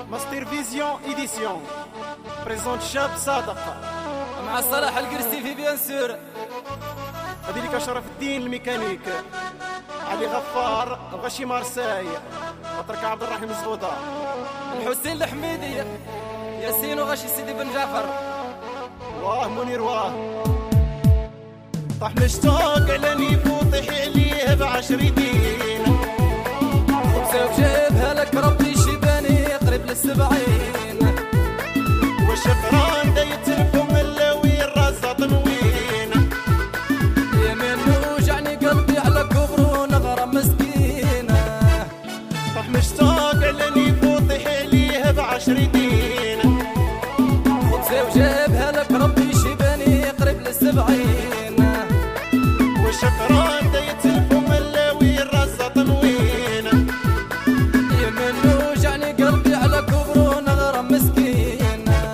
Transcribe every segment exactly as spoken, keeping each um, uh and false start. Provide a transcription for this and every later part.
ماستر فيزيون إديسيون بريزونت شاب صادق مع صلاح القرسي في بيان سور. هذيك شرف الدين الميكانيك، علي غفار غشي مارساي، وترك عبد الرحيم الزغوطة، الحسين الحميدي، ياسين وغشي سيدي بن جعفر، واه منير واه. طاح مشتاق على نيفو طيح عليه بعشر يدين، خبزة وجيبها لك ربي شباني قريب للسبعين، وشقران دايت لكم اللوي الراسة طنوين، يمين وجعني قلبي على كبر ونغرة مسكينة. طاح مشتاق على نيفو طيح عليه بعشر يدين، خبزة وجيبها لك ربي شباني قريب للسبعين، وشقران دايت لكم اللوي الراسة طنوين، يمين وجعني قلبي على كبر ونغرة مسكينة.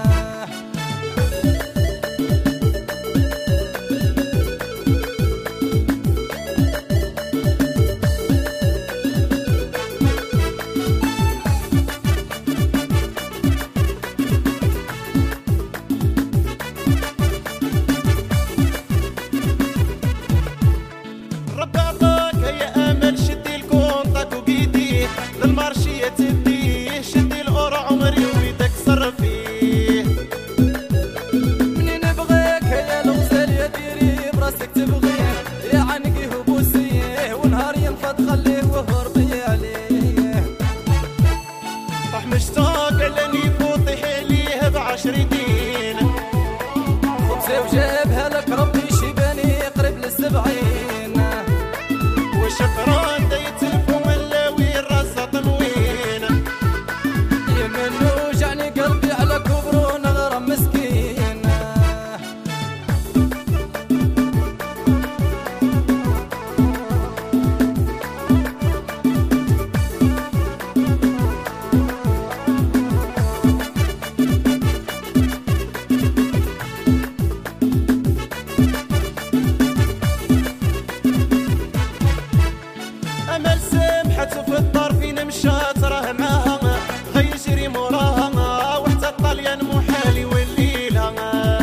للمارشية تديه شدي القرع عمري ويدك صر فيه، منين بغيك يا الغزال يا ديري براسك تبغيه، يا عنقيه وبوسيه ونهار ينفض خليه وهربي عليه. طاح مشتاق على نيفو طيح عليه بعشر يدين، خبزة وجابها لك ربي شباني قريب للسبعين، وشقران دايت لكم اللوي الراسة طنوين، يمين وجعني قلبي على كبر ونغرة مسكينة. أمل سمحت في الطرفين مشات راه معاها غيجري موراها، وحتى الطليان محال يوليلها.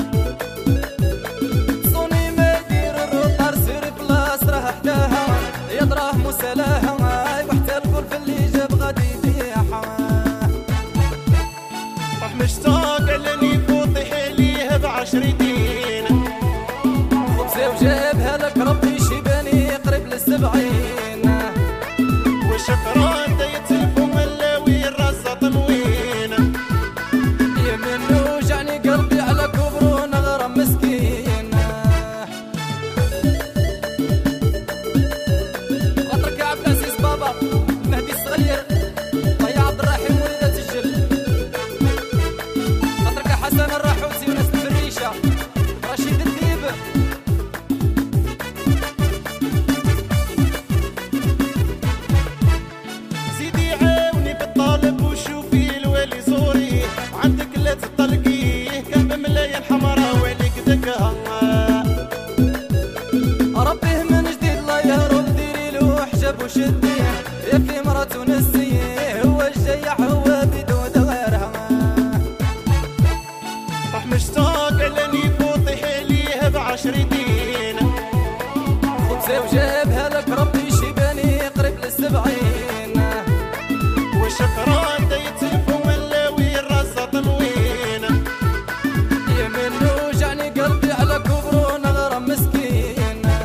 صوني ما يدير الروطار سير بلاص راه حداها، يا دراهم وسلاها وحتى الكل في اللي جاب غادي يبيعها. طاح مشتاق على نيفو طيح عليه بعشر يدين، خبزة وجابها لك ربي شباني قريب للسبعين، وشقران دايت لكم اللوي الراسة طنوين، يمين وجعني قلبي على كبر ونغرة مسكينة. خاطرك يا عبد العزيز بابا المهدي الصغير، طيا عبد الرحيم وليدة الجل، خاطرك يا حسن الراحوسي وناس الفريشة، رشيد الديب. سيدي عاوني بالطالب وشوفي الوالي زوري، عندك لا تطلقيه كان بملاية الحمراء وعليك دكها. ربيه من جديد لا يهرب ديري له حجاب وشديه، يا في مرات ونسيه هو الجياح هو بدون غيرها. طاح مشتاق على نيفو طيح عليه بعشر يدين، خبزة وجابها لك ربي شباني قريب للسبعين، وشقران دايت لكم اللوي الراسة طنوين، يمين وجعني قلبي على كبر ونغرة مسكينة.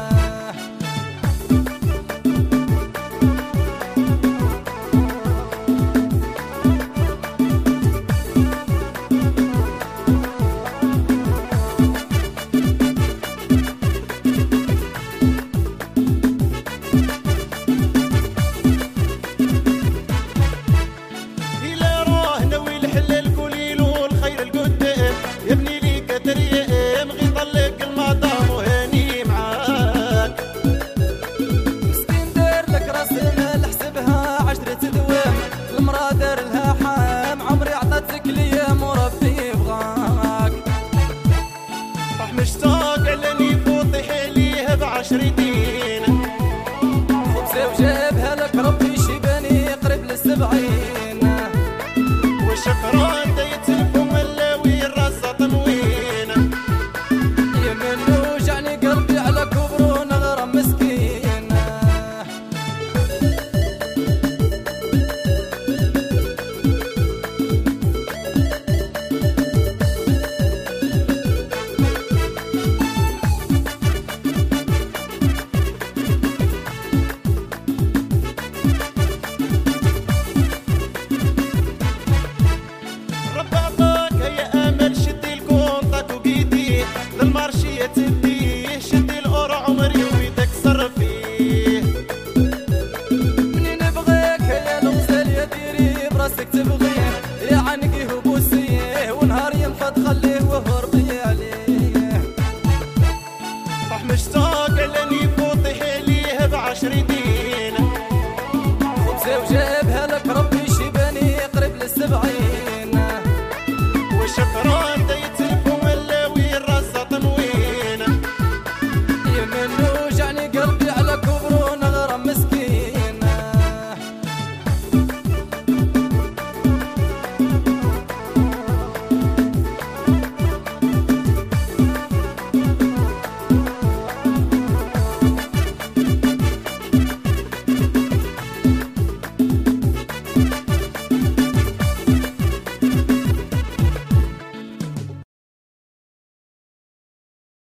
إلا راه ناوي الحلال كليل والخير القدام، يبني ليك دريام غي طلق المطام وهاني معاك. مسكين دار لك راس المال حسبها عشرة دوام، المرا دار لها حام عمري عطاتك ليام وربي يبغاك. طاح مشتاق على نيفو طيح عليه بعشر يدين، خبزة وجابها لك ربي شباني قريب للسبعين، وشكرا ديتلفو ملاوي الراسة تموين يمنو جعني قلبي على كبر ونغرم مسكين للمارشية تديه شدي القرع عمري ويتكسر فيه مني نبغيك يا الغزال يا ديري براسك تبغيه يا عنقيه وبوسيه ونهار ينفض خليه وهربي عليه راح مشتاق لاني فوطيه ليه بعشر دين خبزه وجابها لك ربي شيباني قريب للسبعين وشكرا ديتلفو ملاوي الراسة تموين يمنو